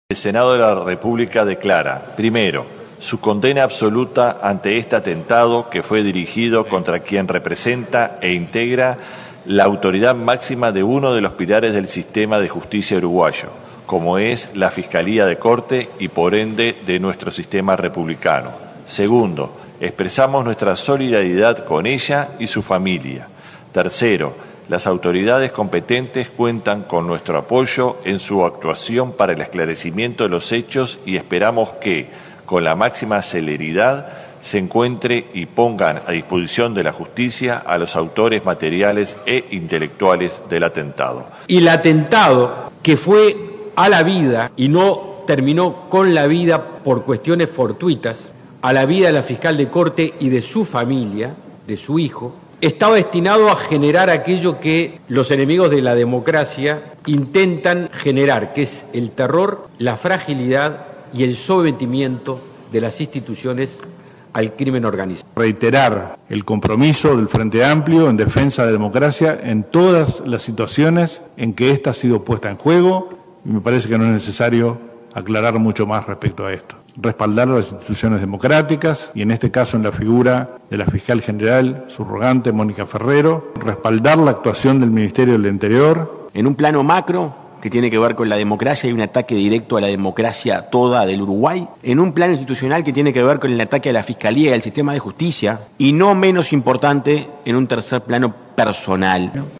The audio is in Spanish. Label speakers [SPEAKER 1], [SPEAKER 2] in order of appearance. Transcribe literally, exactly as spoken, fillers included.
[SPEAKER 1] El Senado de la República declara, primero, su condena absoluta ante este atentado que fue dirigido contra quien representa e integra la autoridad máxima de uno de los pilares del sistema de justicia uruguayo, como es la Fiscalía de Corte y por ende de nuestro sistema republicano. Segundo, expresamos nuestra solidaridad con ella y su familia. Tercero, las autoridades competentes cuentan con nuestro apoyo en su actuación para el esclarecimiento de los hechos y esperamos que, con la máxima celeridad, se encuentre y pongan a disposición de la justicia a los autores materiales e intelectuales del atentado.
[SPEAKER 2] Y el atentado que fue a la vida y no terminó con la vida por cuestiones fortuitas, a la vida de la fiscal de Corte y de su familia, de su hijo, estaba destinado a generar aquello que los enemigos de la democracia intentan generar, que es el terror, la fragilidad y el sometimiento de las instituciones al crimen organizado.
[SPEAKER 3] Reiterar el compromiso del Frente Amplio en defensa de la democracia en todas las situaciones en que ésta ha sido puesta en juego, y me parece que no es necesario aclarar mucho más respecto a esto. Respaldar a las instituciones democráticas y en este caso en la figura de la fiscal general subrogante Mónica Ferrero, respaldar la actuación del Ministerio del Interior.
[SPEAKER 4] En un plano macro que tiene que ver con la democracia y un ataque directo a la democracia toda del Uruguay, en un plano institucional que tiene que ver con el ataque a la Fiscalía y al sistema de justicia, y no menos importante en un tercer plano personal.